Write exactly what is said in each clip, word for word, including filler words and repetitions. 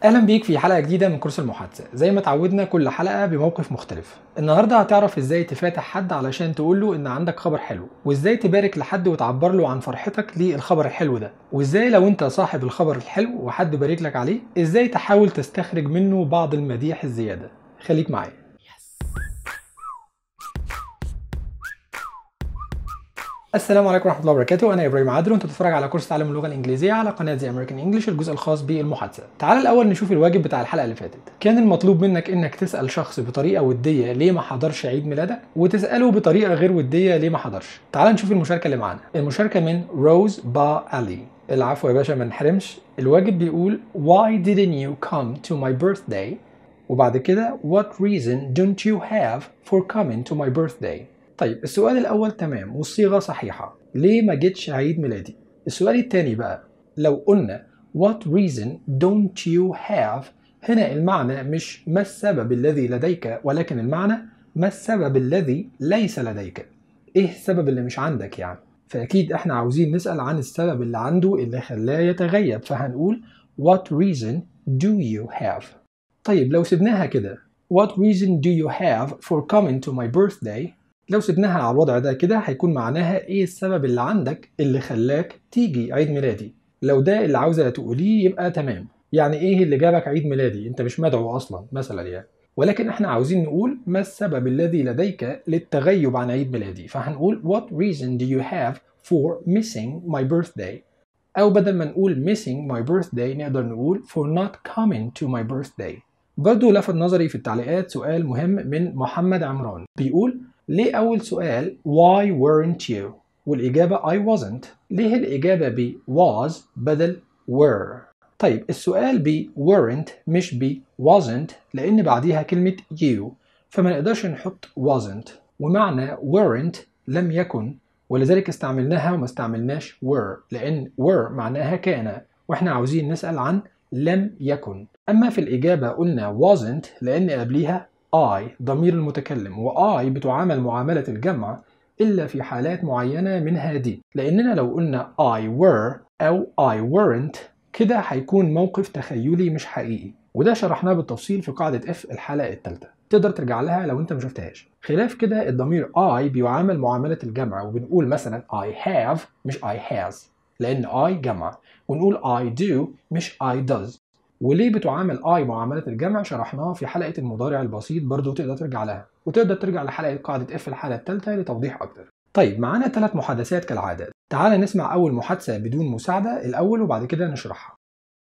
اهلا بيك في حلقه جديده من كورس المحادثه. زي ما اتعودنا كل حلقه بموقف مختلف. النهارده هتعرف ازاي تفاتح حد علشان تقول له ان عندك خبر حلو، وازاي تبارك لحد وتعبر له عن فرحتك للخبر الحلو ده، وازاي لو انت صاحب الخبر الحلو وحد بارك لك عليه ازاي تحاول تستخرج منه بعض المديح الزياده. خليك معايا. السلام عليكم ورحمه الله وبركاته. انا ابراهيم عادل وانت بتتفرج على كورس تعلم اللغه الانجليزيه على قناه زي امريكان انجلش، الجزء الخاص بالمحادثه. تعال الاول نشوف الواجب بتاع الحلقه اللي فاتت. كان المطلوب منك انك تسال شخص بطريقه وديه ليه ما حضرش عيد ميلادك، وتساله بطريقه غير وديه ليه ما حضرش. تعال نشوف المشاركه اللي معانا. المشاركه من روز با علي. العفو يا باشا، ما نحرمش. الواجب بيقول why didn't you come to my birthday، وبعد كده what reason don't you have for coming to my birthday. طيب السؤال الأول تمام والصيغة صحيحة، ليه ما جيتش عيد ميلادي؟ السؤال الثاني بقى لو قلنا what reason don't you have، هنا المعنى مش ما السبب الذي لديك، ولكن المعنى ما السبب الذي ليس لديك. ايه السبب اللي مش عندك يعني؟ فأكيد احنا عاوزين نسأل عن السبب اللي عنده اللي خلاه يتغيب، فهنقول what reason do you have. طيب لو سبناها كده what reason do you have for coming to my birthday، لو سبناها على الوضع ده كده هيكون معناها ايه السبب اللي عندك اللي خلاك تيجي عيد ميلادي. لو ده اللي عاوزة تقوليه يبقى تمام، يعني ايه اللي جابك عيد ميلادي، انت مش مدعو اصلا مثلا يعني. ولكن احنا عاوزين نقول ما السبب الذي لديك للتغيب عن عيد ميلادي، فهنقول what reason do you have for missing my birthday، او بدل ما نقول missing my birthday نقدر نقول for not coming to my birthday. برضو لفت نظري في التعليقات سؤال مهم من محمد عمران، بيقول ليه أول سؤال why weren't you والإجابة I wasn't؟ ليه الإجابة ب was بدل were؟ طيب السؤال ب weren't مش ب wasn't لأن بعديها كلمة you، فما نقدرش نحط wasn't، ومعنى weren't لم يكن، ولذلك استعملناها وما استعملناش were، لأن were معناها كان، وإحنا عاوزين نسأل عن لم يكن. أما في الإجابة قلنا wasn't لأن قبليها I ضمير المتكلم، و I بتعامل معاملة الجمع إلا في حالات معينة من هذه، لأننا لو قلنا I were أو I weren't كده هيكون موقف تخيلي مش حقيقي، وده شرحناه بالتفصيل في قاعدة F الحلقة الثالثة، تقدر ترجع لها لو أنت مشفتهاش. خلاف كده الضمير I بيعامل معاملة الجمع، وبنقول مثلا I have مش I has لأن I جمع، ونقول I do مش I does. وليه بتعامل I معاملة الجمع شرحناه في حلقة المضارع البسيط، برضو تقدر ترجع لها، وتقدر ترجع لحلقة قاعدة F الحلقة الثالثة لتوضيح أكتر. طيب معانا ثلاث محادثات كالعادة. تعال نسمع أول محادثة بدون مساعدة الأول وبعد كده نشرحها.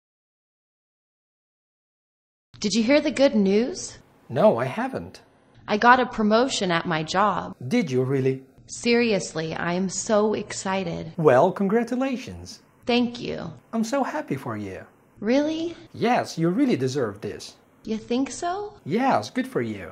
Did you hear the good news? No, I haven't. I got a promotion at my job. Did you really? Seriously, I am so excited. Well, congratulations. Thank you. I'm so happy for you. Really? Yes, you really deserve this. You think so? Yes, good for you.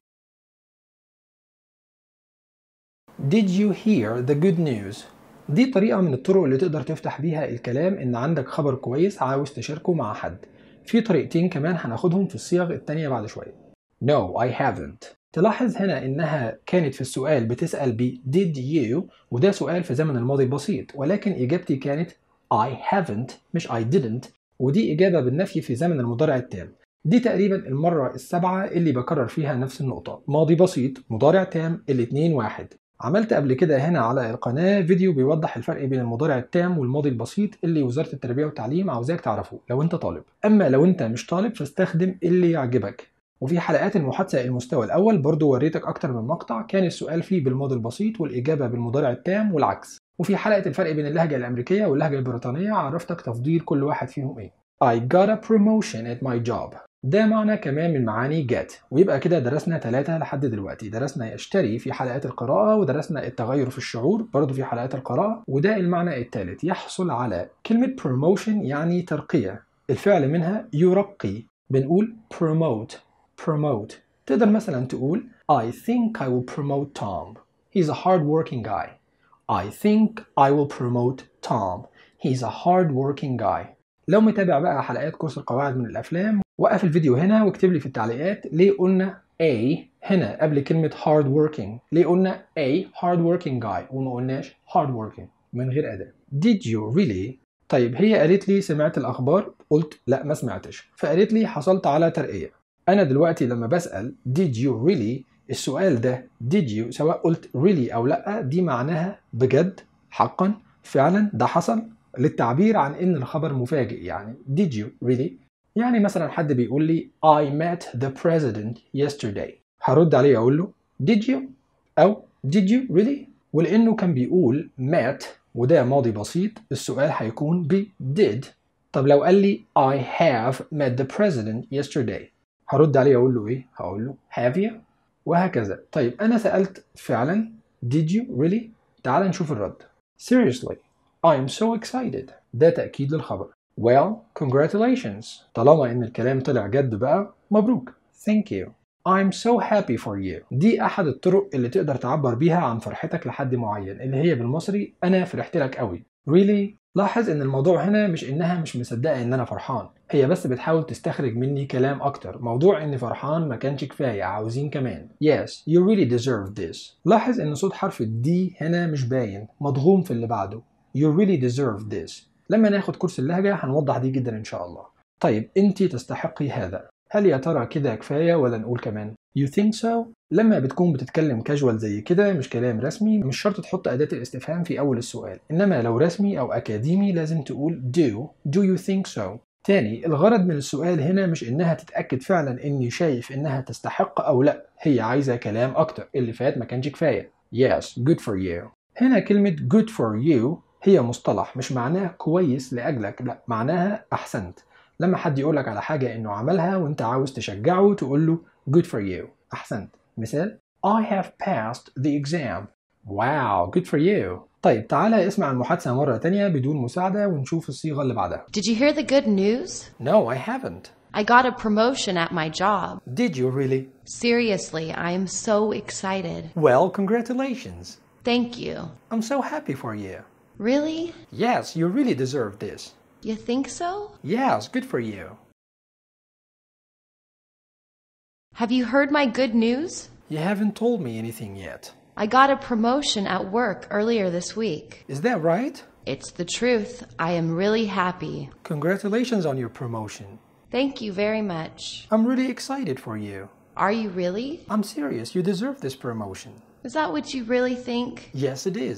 Did you hear the good news؟ دي طريقة من الطرق اللي تقدر تفتح بيها الكلام إن عندك خبر كويس عاوز تشاركه مع حد. في طريقتين كمان هناخدهم في الصيغ التانية بعد شوية. No, I haven't. تلاحظ هنا إنها كانت في السؤال بتسأل ب did you، وده سؤال في زمن الماضي البسيط، ولكن إجابتي كانت I haven't مش I didn't، ودي إجابة بالنفي في زمن المضارع التام. دي تقريبا المرة السابعة اللي بكرر فيها نفس النقطة، ماضي بسيط مضارع تام الاتنين واحد. عملت قبل كده هنا على القناة فيديو بيوضح الفرق بين المضارع التام والماضي البسيط اللي وزارة التربية والتعليم عاوزاك تعرفه لو انت طالب. اما لو انت مش طالب فاستخدم اللي يعجبك. وفي حلقات المحادثة المستوى الأول برضو وريتك أكتر من مقطع كان السؤال فيه بالماضي البسيط والإجابة بالمضارع التام والعكس. وفي حلقة الفرق بين اللهجة الأمريكية واللهجة البريطانية عرفتك تفضيل كل واحد فيهم إيه. I got a promotion at my job. ده معنى كمان من معاني get، ويبقى كده درسنا ثلاثة لحد دلوقتي. درسنا يشتري في حلقات القراءة، ودرسنا التغير في الشعور برضو في حلقات القراءة، وده المعنى الثالث يحصل على. كلمة promotion يعني ترقية، الفعل منها يرقي، بنقول promote promote. تقدر مثلا تقول I think I will promote Tom. He's a hard working guy. I think I will promote Tom. He's a hard working guy. لو متابع بقى حلقات كورس القواعد من الأفلام وقف الفيديو هنا واكتب لي في التعليقات ليه قلنا A هنا قبل كلمة hard working، ليه قلنا A hard working guy وما قلناش hard working من غير أداة. Did you really؟ طيب هي قالت لي سمعت الأخبار، قلت لا ما سمعتش، فقالت لي حصلت على ترقية. أنا دلوقتي لما بسأل did you really، السؤال ده did you سواء قلت really أو لأ دي معناها بجد، حقا، فعلا ده حصل، للتعبير عن إن الخبر مفاجئ. يعني did you really، يعني مثلا حد بيقول لي I met the president yesterday، هرد عليه أقول له did you أو did you really، ولأنه كان بيقول met وده ماضي بسيط السؤال هيكون ب did. طب لو قال لي I have met the president yesterday، هرد عليه أقول له إيه؟ هقول له have you، وهكذا. طيب أنا سألت فعلا did you really؟ تعال نشوف الرد. Seriously I'm so excited، ده تأكيد للخبر. Well congratulations، طالما إن الكلام طلع جد بقى مبروك. Thank you I'm so happy for you، دي أحد الطرق اللي تقدر تعبر بيها عن فرحتك لحد معين، اللي هي بالمصري أنا فرحت لك قوي. Really؟ لاحظ إن الموضوع هنا مش إنها مش مصدقة إن أنا فرحان، هي بس بتحاول تستخرج مني كلام أكتر. موضوع إني فرحان ما كانش كفاية، عاوزين كمان. Yes you really deserve this. لاحظ إن صوت حرف الدي هنا مش باين، مضغوم في اللي بعده. You really deserve this. لما ناخد كورس اللهجة هنوضح دي جدا إن شاء الله. طيب أنتي تستحقي هذا، هل يا ترى كده كفاية ولا نقول كمان You think so؟ لما بتكون بتتكلم كاجوال زي كده مش كلام رسمي مش شرط تحط أداة الاستفهام في أول السؤال، إنما لو رسمي أو أكاديمي لازم تقول do do you think so؟ تاني الغرض من السؤال هنا مش إنها تتأكد فعلا إني شايف إنها تستحق أو لأ، هي عايزة كلام أكتر، اللي فات ما كانش كفاية. Yes good for you. هنا كلمة good for you هي مصطلح مش معناه كويس لأجلك، لأ معناها أحسنت. لما حد يقولك على حاجة إنه عملها وإنت عاوز تشجعه تقول له good for you، أحسنت. مثال I have passed the exam. Wow good for you. طيب تعالى اسمع المحادثة مرة تانية بدون مساعدة ونشوف الصيغة اللي بعدها. Did you hear the good news? No I haven't. I got a promotion at my job. Did you really? Seriously, I am so excited. Well congratulations. Thank you. I'm so happy for you. Really? Yes you really deserve this. You think so? Yes good for you. Have you heard my good news? You haven't told me anything yet. I got a promotion at work earlier this week. Is that right? It's the truth. I am really happy. Congratulations on your promotion. Thank you very much. I'm really excited for you. Are you really? I'm serious, you deserve this promotion. Is that what you really think? Yes it is.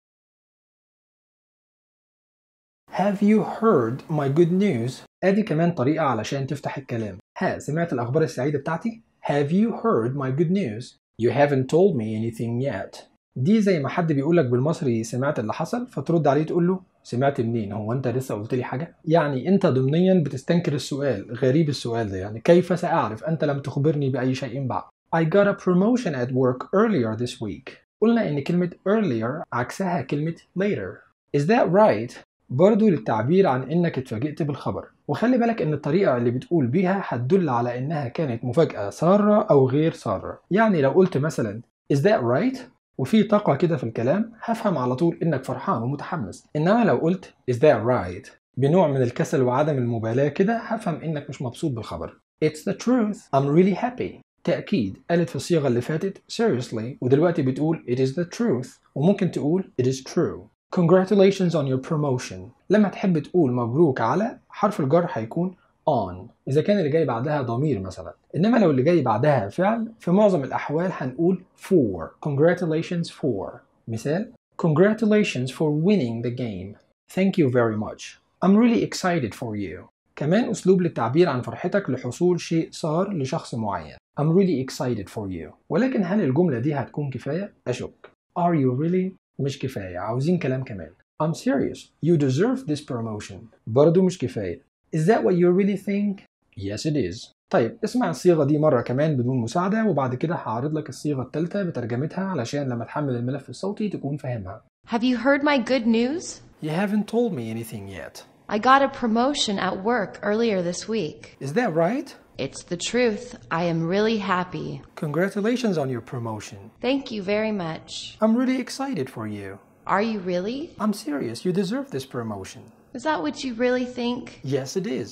Have you heard my good news؟ ادي كمان طريقة علشان تفتح الكلام. ها سمعت الأخبار السعيدة بتاعتي؟ Have you heard my good news؟ You haven't told me anything yet. دي زي ما حد بيقولك بالمصري سمعت اللي حصل، فترد عليه تقول له سمعت منين؟ هو أنت لسه قلت لي حاجة؟ يعني أنت ضمنيا بتستنكر السؤال، غريب السؤال ده، يعني كيف سأعرف أنت لم تخبرني بأي شيء بعد. I got a promotion at work earlier this week. قلنا إن كلمة earlier عكسها كلمة later. Is that right؟ برضو للتعبير عن إنك اتفاجئت بالخبر، وخلي بالك إن الطريقة اللي بتقول بيها هتدل على إنها كانت مفاجأة سارة أو غير سارة. يعني لو قلت مثلا Is that right؟ وفي طاقة كده في الكلام هفهم على طول إنك فرحان ومتحمس، إنما لو قلت Is that right بنوع من الكسل وعدم المبالاة كده هفهم إنك مش مبسوط بالخبر. It's the truth. I'm really happy. تأكيد قالت في الصيغة اللي فاتت seriously ودلوقتي بتقول It is the truth، وممكن تقول It is true. Congratulations on your promotion. لما تحب تقول مبروك على حرف الجر هيكون on إذا كان اللي جاي بعدها ضمير مثلا، إنما لو اللي جاي بعدها فعل في معظم الأحوال هنقول for. Congratulations for. مثال Congratulations for winning the game. Thank you very much. I'm really excited for you. كمان أسلوب للتعبير عن فرحتك لحصول شيء صار لشخص معين. I'm really excited for you. ولكن هل الجملة دي هتكون كفاية؟ أشك. Are you really؟ مش كفاية، عاوزين كلام كمان. I'm serious. You deserve this promotion. برضو مش كفاية. Is that what you really think? Yes it is. طيب اسمع الصيغة دي مرة كمان بدون مساعدة وبعد كده هعرض لك الصيغة الثالثة بترجمتها علشان لما تحمل الملف الصوتي تكون فاهمها. Have you heard my good news? You haven't told me anything yet. I got a promotion at work earlier this week. Is that right? It's the truth. I am really happy. Congratulations on your promotion. Thank you very much. I'm really excited for you. Are you really? I'm serious. You deserve this promotion. Is that what you really think? Yes, it is.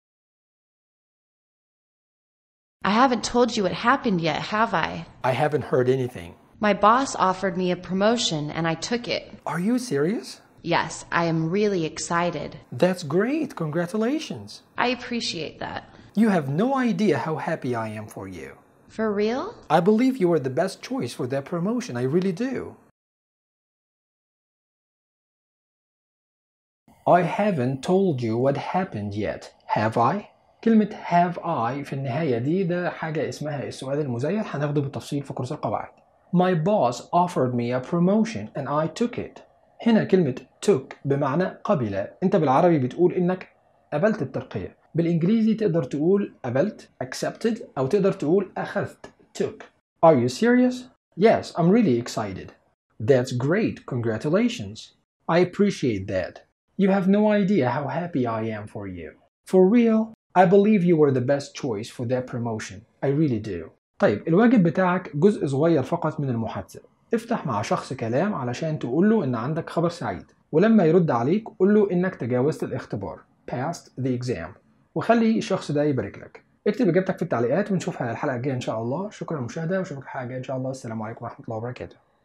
I haven't told you what happened yet, have I? I haven't heard anything. My boss offered me a promotion and I took it. Are you serious? Yes, I am really excited. That's great. Congratulations. I appreciate that. You have no idea how happy I am for you. For real? I believe you are the best choice for that promotion. I really do. I haven't told you what happened yet, have I? كلمة have I في النهاية دي ده حاجة اسمها السؤال المزيل، هناخده بالتفصيل في كورس القواعد. My boss offered me a promotion and I took it. هنا كلمة took بمعنى قبل. انت بالعربي بتقول انك قبلت الترقية. بالانجليزي تقدر تقول قبلت accepted أو تقدر تقول أخذت took. Are you serious? Yes, I'm really excited. That's great. Congratulations. I appreciate that. You have no idea how happy I am for you. For real? I believe you were the best choice for that promotion. I really do. طيب الواجب بتاعك جزء صغير فقط من المحادثة. افتح مع شخص كلام علشان تقول له إن عندك خبر سعيد، ولما يرد عليك قول له إنك تجاوزت الاختبار passed the exam، وخلي الشخص ده يبارك لك. اكتب إجابتك في التعليقات ونشوفها الحلقة الجاية إن شاء الله. شكرا للمشاهدة وأشوفك الحلقة الجاية إن شاء الله. السلام عليكم ورحمة الله وبركاته.